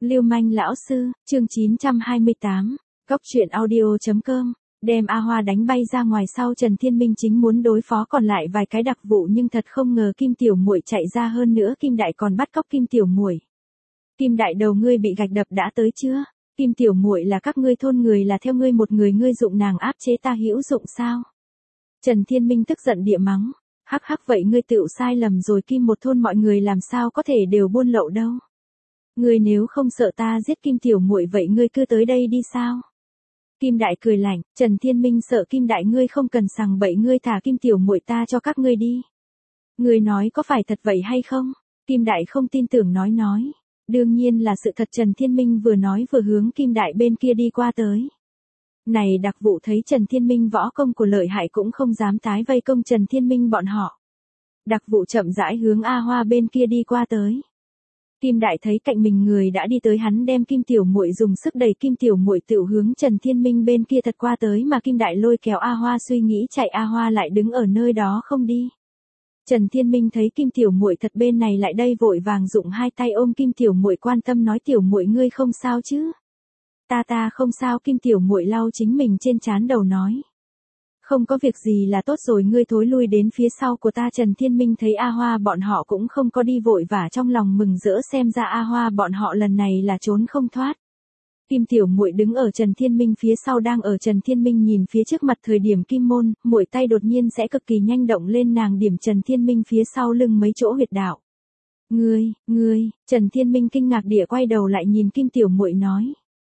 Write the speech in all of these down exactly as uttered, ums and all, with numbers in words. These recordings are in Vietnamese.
Lưu manh lão sư, chương chín trăm hai mươi tám, Cóc truyện audio chấm com, đem A Hoa đánh bay ra ngoài sau Trần Thiên Minh chính muốn đối phó còn lại vài cái đặc vụ nhưng thật không ngờ Kim Tiểu Muội chạy ra hơn nữa Kim Đại còn bắt cóc Kim Tiểu Muội. Kim Đại đầu ngươi bị gạch đập đã tới chưa? Kim Tiểu Muội là các ngươi thôn người là theo ngươi một người ngươi dụng nàng áp chế ta hữu dụng sao? Trần Thiên Minh tức giận địa mắng, hắc hắc vậy ngươi tựu sai lầm rồi Kim một thôn mọi người làm sao có thể đều buôn lậu đâu. Ngươi nếu không sợ ta giết Kim Tiểu Muội vậy ngươi cứ tới đây đi sao? Kim Đại cười lạnh, Trần Thiên Minh sợ Kim Đại ngươi không cần sằng bậy ngươi thả Kim Tiểu Muội ta cho các ngươi đi. Ngươi nói có phải thật vậy hay không? Kim Đại không tin tưởng nói nói. Đương nhiên là sự thật Trần Thiên Minh vừa nói vừa hướng Kim Đại bên kia đi qua tới. Này đặc vụ thấy Trần Thiên Minh võ công của lợi hại cũng không dám tái vây công Trần Thiên Minh bọn họ. Đặc vụ chậm rãi hướng A Hoa bên kia đi qua tới. Kim Đại thấy cạnh mình người đã đi tới hắn đem Kim Tiểu Muội dùng sức đẩy Kim Tiểu Muội tựu hướng Trần Thiên Minh bên kia thật qua tới mà Kim Đại lôi kéo A Hoa suy nghĩ chạy A Hoa lại đứng ở nơi đó không đi. Trần Thiên Minh thấy Kim Tiểu Muội thật bên này lại đây vội vàng dụng hai tay ôm Kim Tiểu Muội quan tâm nói Tiểu Muội ngươi không sao chứ? Ta ta không sao Kim Tiểu Muội lau chính mình trên trán đầu nói. Không có việc gì là tốt rồi ngươi thối lui đến phía sau của ta Trần Thiên Minh thấy A Hoa bọn họ cũng không có đi vội vã trong lòng mừng rỡ xem ra A Hoa bọn họ lần này là trốn không thoát. Kim Tiểu Muội đứng ở Trần Thiên Minh phía sau đang ở Trần Thiên Minh nhìn phía trước mặt thời điểm Kim Môn, muội tay đột nhiên sẽ cực kỳ nhanh động lên nàng điểm Trần Thiên Minh phía sau lưng mấy chỗ huyệt đạo. Ngươi, ngươi, Trần Thiên Minh kinh ngạc địa quay đầu lại nhìn Kim Tiểu Muội nói.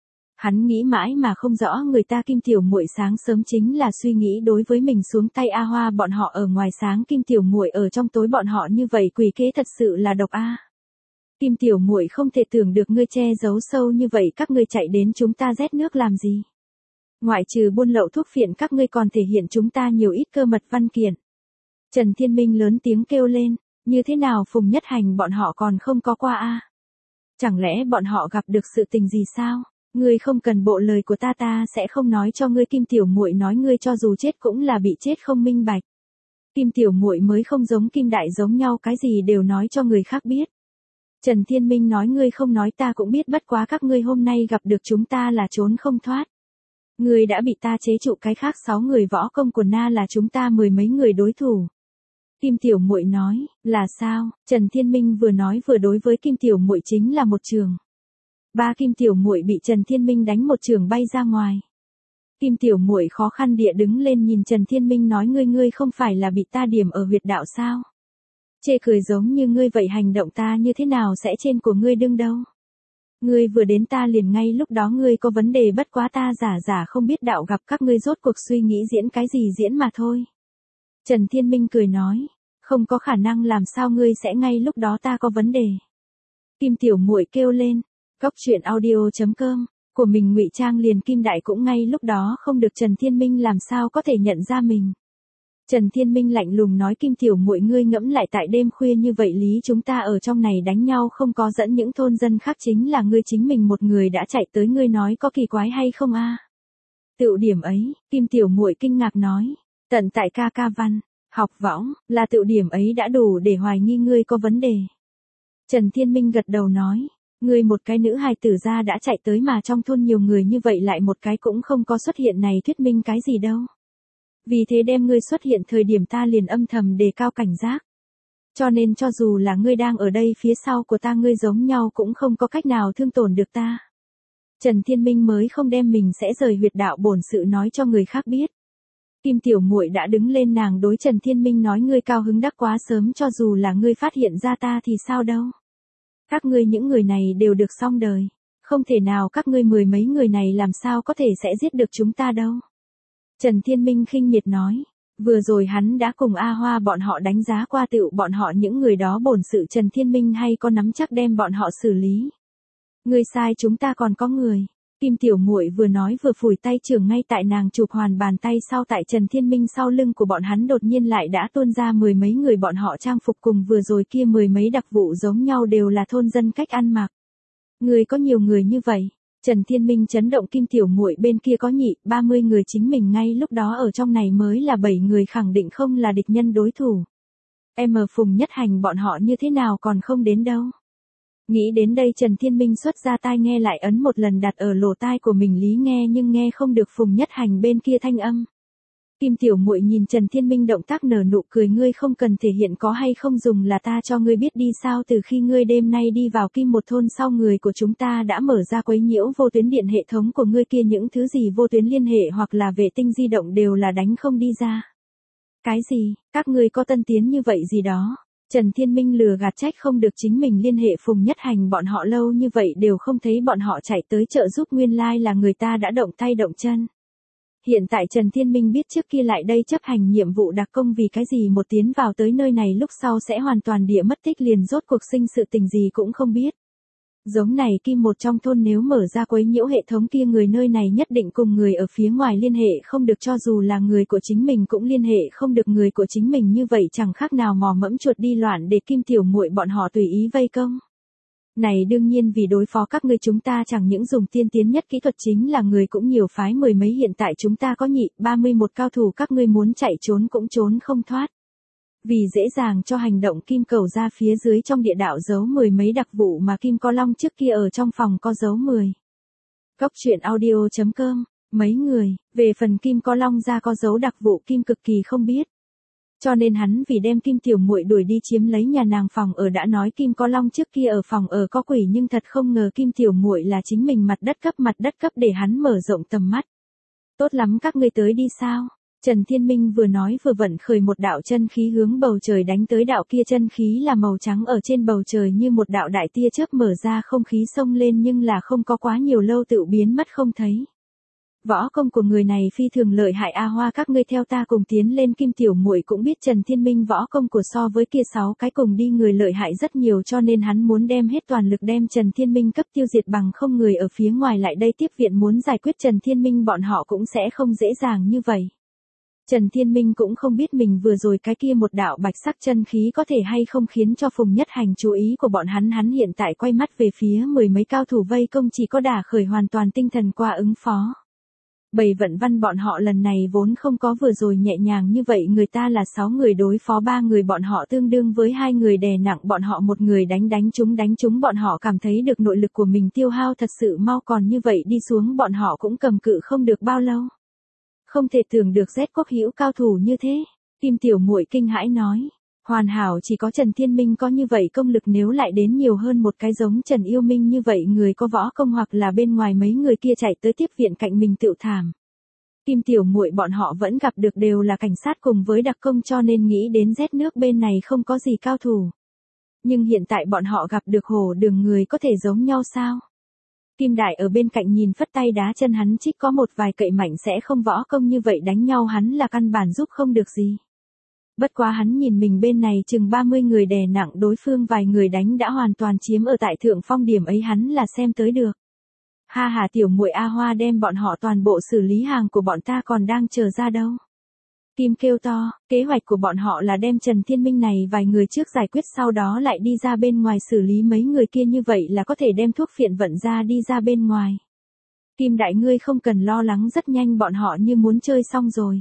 Hắn nghĩ mãi mà không rõ người ta Kim Tiểu Muội sáng sớm chính là suy nghĩ đối với mình xuống tay A Hoa bọn họ ở ngoài sáng Kim Tiểu Muội ở trong tối bọn họ như vậy quỷ kế thật sự là độc a. Kim Tiểu Muội không thể tưởng được ngươi che giấu sâu như vậy các ngươi chạy đến chúng ta rét nước làm gì. Ngoại trừ buôn lậu thuốc phiện các ngươi còn thể hiện chúng ta nhiều ít cơ mật văn kiện. Trần Thiên Minh lớn tiếng kêu lên, như thế nào Phùng Nhất Hành bọn họ còn không có qua a? Chẳng lẽ bọn họ gặp được sự tình gì sao? Ngươi không cần bộ lời của ta ta sẽ không nói cho ngươi Kim Tiểu Muội nói ngươi cho dù chết cũng là bị chết không minh bạch. Kim Tiểu Muội mới không giống Kim Đại giống nhau cái gì đều nói cho người khác biết. Trần Thiên Minh nói ngươi không nói ta cũng biết bất quá các ngươi hôm nay gặp được chúng ta là trốn không thoát. Ngươi đã bị ta chế trụ cái khác sáu người võ công của na là chúng ta mười mấy người đối thủ. Kim Tiểu Muội nói, là sao? Trần Thiên Minh vừa nói vừa đối với Kim Tiểu Muội chính là một trường. Ba Kim Tiểu Muội bị Trần Thiên Minh đánh một trường bay ra ngoài. Kim Tiểu Muội khó khăn địa đứng lên nhìn Trần Thiên Minh nói ngươi ngươi không phải là bị ta điểm ở huyệt đạo sao? Chê cười giống như ngươi vậy hành động ta như thế nào sẽ trên của ngươi đương đâu? Ngươi vừa đến ta liền ngay lúc đó ngươi có vấn đề bất quá ta giả giả không biết đạo gặp các ngươi rốt cuộc suy nghĩ diễn cái gì diễn mà thôi. Trần Thiên Minh cười nói, không có khả năng làm sao ngươi sẽ ngay lúc đó ta có vấn đề. Kim Tiểu Muội kêu lên. Cóc truyện audio chấm com, của mình ngụy trang liền Kim Đại cũng ngay lúc đó không được Trần Thiên Minh làm sao có thể nhận ra mình. Trần Thiên Minh lạnh lùng nói Kim Tiểu Muội ngươi ngẫm lại tại đêm khuya như vậy lý chúng ta ở trong này đánh nhau không có dẫn những thôn dân khác chính là ngươi chính mình một người đã chạy tới ngươi nói có kỳ quái hay không a? À? Tựu điểm ấy, Kim Tiểu Muội kinh ngạc nói, tận tại ca ca văn, học võng, là tựu điểm ấy đã đủ để hoài nghi ngươi có vấn đề. Trần Thiên Minh gật đầu nói. Ngươi một cái nữ hài tử ra đã chạy tới mà trong thôn nhiều người như vậy lại một cái cũng không có xuất hiện này thuyết minh cái gì đâu. Vì thế đem ngươi xuất hiện thời điểm ta liền âm thầm đề cao cảnh giác. Cho nên cho dù là ngươi đang ở đây phía sau của ta ngươi giống nhau cũng không có cách nào thương tổn được ta. Trần Thiên Minh mới không đem mình sẽ rời huyệt đạo bổn sự nói cho người khác biết. Kim Tiểu Muội đã đứng lên nàng đối Trần Thiên Minh nói ngươi cao hứng đắc quá sớm cho dù là ngươi phát hiện ra ta thì sao đâu. Các ngươi những người này đều được xong đời. Không thể nào các ngươi mười mấy người này làm sao có thể sẽ giết được chúng ta đâu. Trần Thiên Minh khinh miệt nói. Vừa rồi hắn đã cùng A Hoa bọn họ đánh giá qua tựu bọn họ những người đó bổn sự Trần Thiên Minh hay có nắm chắc đem bọn họ xử lý. Ngươi sai chúng ta còn có người. Kim Tiểu Muội vừa nói vừa phủi tay trưởng ngay tại nàng chụp hoàn bàn tay sau tại Trần Thiên Minh sau lưng của bọn hắn đột nhiên lại đã tuôn ra mười mấy người bọn họ trang phục cùng vừa rồi kia mười mấy đặc vụ giống nhau đều là thôn dân cách ăn mặc. Người có nhiều người như vậy. Trần Thiên Minh chấn động Kim Tiểu Muội bên kia có nhị, ba mươi người chính mình ngay lúc đó ở trong này mới là bảy người khẳng định không là địch nhân đối thủ. Em Phùng Nhất Hành bọn họ như thế nào còn không đến đâu. Nghĩ đến đây Trần Thiên Minh xuất ra tai nghe lại ấn một lần đặt ở lỗ tai của mình lý nghe nhưng nghe không được Phùng Nhất Hành bên kia thanh âm. Kim tiểu muội nhìn Trần Thiên Minh động tác nở nụ cười, ngươi không cần thể hiện có hay không dùng là ta cho ngươi biết đi sao, từ khi ngươi đêm nay đi vào Kim một thôn sau người của chúng ta đã mở ra quấy nhiễu vô tuyến điện hệ thống của ngươi kia, những thứ gì vô tuyến liên hệ hoặc là vệ tinh di động đều là đánh không đi ra. Cái gì, các ngươi có tân tiến như vậy gì đó? Trần Thiên Minh lừa gạt, trách không được chính mình liên hệ Phùng Nhất Hành bọn họ lâu như vậy đều không thấy bọn họ chạy tới trợ giúp, nguyên lai là người ta đã động tay động chân. Hiện tại Trần Thiên Minh biết trước kia lại đây chấp hành nhiệm vụ đặc công vì cái gì một tiến vào tới nơi này lúc sau sẽ hoàn toàn địa mất tích, liền rốt cuộc sinh sự tình gì cũng không biết. Giống này Kim một trong thôn nếu mở ra quấy nhiễu hệ thống kia, người nơi này nhất định cùng người ở phía ngoài liên hệ không được, cho dù là người của chính mình cũng liên hệ không được người của chính mình, như vậy chẳng khác nào mò mẫm chuột đi loạn để Kim tiểu muội bọn họ tùy ý vây công. Này đương nhiên vì đối phó các ngươi chúng ta chẳng những dùng tiên tiến nhất kỹ thuật, chính là người cũng nhiều phái mười mấy, hiện tại chúng ta có nhị, ba mươi mốt cao thủ, các ngươi muốn chạy trốn cũng trốn không thoát. Vì dễ dàng cho hành động, Kim cầu ra phía dưới trong địa đạo giấu mười mấy đặc vụ mà Kim có long trước kia ở trong phòng có giấu mười. Cốc truyện audio chấm com, mấy người, về phần Kim có long ra có giấu đặc vụ Kim cực kỳ không biết. Cho nên hắn vì đem Kim tiểu muội đuổi đi chiếm lấy nhà nàng phòng ở đã nói Kim có long trước kia ở phòng ở có quỷ, nhưng thật không ngờ Kim tiểu muội là chính mình mặt đất cấp mặt đất cấp để hắn mở rộng tầm mắt. Tốt lắm, các ngươi tới đi sao? Trần Thiên Minh vừa nói vừa vận khởi một đạo chân khí hướng bầu trời đánh tới, đạo kia chân khí là màu trắng, ở trên bầu trời như một đạo đại tia chớp mở ra, không khí xông lên nhưng là không có quá nhiều lâu tự biến mất không thấy. Võ công của người này phi thường lợi hại, A Hoa các ngươi theo ta cùng tiến lên. Kim tiểu muội cũng biết Trần Thiên Minh võ công của so với kia sáu cái cùng đi người lợi hại rất nhiều, cho nên hắn muốn đem hết toàn lực đem Trần Thiên Minh cấp tiêu diệt, bằng không người ở phía ngoài lại đây tiếp viện muốn giải quyết Trần Thiên Minh bọn họ cũng sẽ không dễ dàng như vậy. Trần Thiên Minh cũng không biết mình vừa rồi cái kia một đạo bạch sắc chân khí có thể hay không khiến cho Phùng Nhất Hành chú ý của bọn hắn, hắn hiện tại quay mắt về phía mười mấy cao thủ vây công, chỉ có đả khởi hoàn toàn tinh thần qua ứng phó. Bầy Vận Văn bọn họ lần này vốn không có vừa rồi nhẹ nhàng như vậy, người ta là sáu người đối phó ba người, bọn họ tương đương với hai người đè nặng bọn họ, một người đánh đánh chúng đánh chúng, bọn họ cảm thấy được nội lực của mình tiêu hao thật sự mau, còn như vậy đi xuống bọn họ cũng cầm cự không được bao lâu. Không thể tưởng được Z quốc hữu cao thủ như thế. Kim tiểu muội kinh hãi nói. Hoàn hảo, chỉ có Trần Thiên Minh có như vậy công lực, nếu lại đến nhiều hơn một cái giống Trần Yêu Minh như vậy người có võ công, hoặc là bên ngoài mấy người kia chạy tới tiếp viện cạnh mình tựu thảm. Kim tiểu muội bọn họ vẫn gặp được đều là cảnh sát cùng với đặc công, cho nên nghĩ đến Z nước bên này không có gì cao thủ. Nhưng hiện tại bọn họ gặp được Hồ Đường, người có thể giống nhau sao? Kim Đại ở bên cạnh nhìn phất tay đá chân hắn, trích có một vài cậy mạnh sẽ không võ công như vậy đánh nhau hắn là căn bản giúp không được gì. Bất quá hắn nhìn mình bên này chừng ba mươi người đè nặng đối phương vài người đánh đã hoàn toàn chiếm ở tại thượng phong, điểm ấy hắn là xem tới được. Ha ha, tiểu muội A Hoa đem bọn họ toàn bộ xử lý, hàng của bọn ta còn đang chờ ra đâu. Kim kêu to, kế hoạch của bọn họ là đem Trần Thiên Minh này vài người trước giải quyết, sau đó lại đi ra bên ngoài xử lý mấy người kia, như vậy là có thể đem thuốc phiện vận ra đi ra bên ngoài. Kim đại ngươi không cần lo lắng, rất nhanh bọn họ như muốn chơi xong rồi.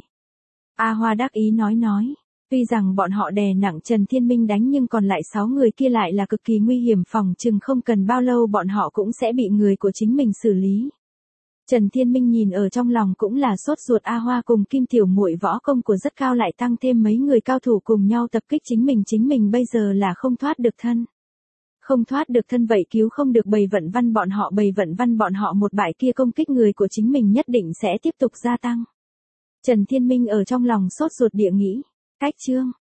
A Hoa đắc ý nói nói, tuy rằng bọn họ đè nặng Trần Thiên Minh đánh nhưng còn lại sáu người kia lại là cực kỳ nguy hiểm, phòng chừng không cần bao lâu bọn họ cũng sẽ bị người của chính mình xử lý. Trần Thiên Minh nhìn ở trong lòng cũng là sốt ruột, A Hoa cùng Kim tiểu muội võ công của rất cao, lại tăng thêm mấy người cao thủ cùng nhau tập kích chính mình, chính mình bây giờ là không thoát được thân. Không thoát được thân vậy cứu không được bầy Vận Văn bọn họ, bầy Vận Văn bọn họ một bại kia công kích người của chính mình nhất định sẽ tiếp tục gia tăng. Trần Thiên Minh ở trong lòng sốt ruột địa nghĩ, cách chương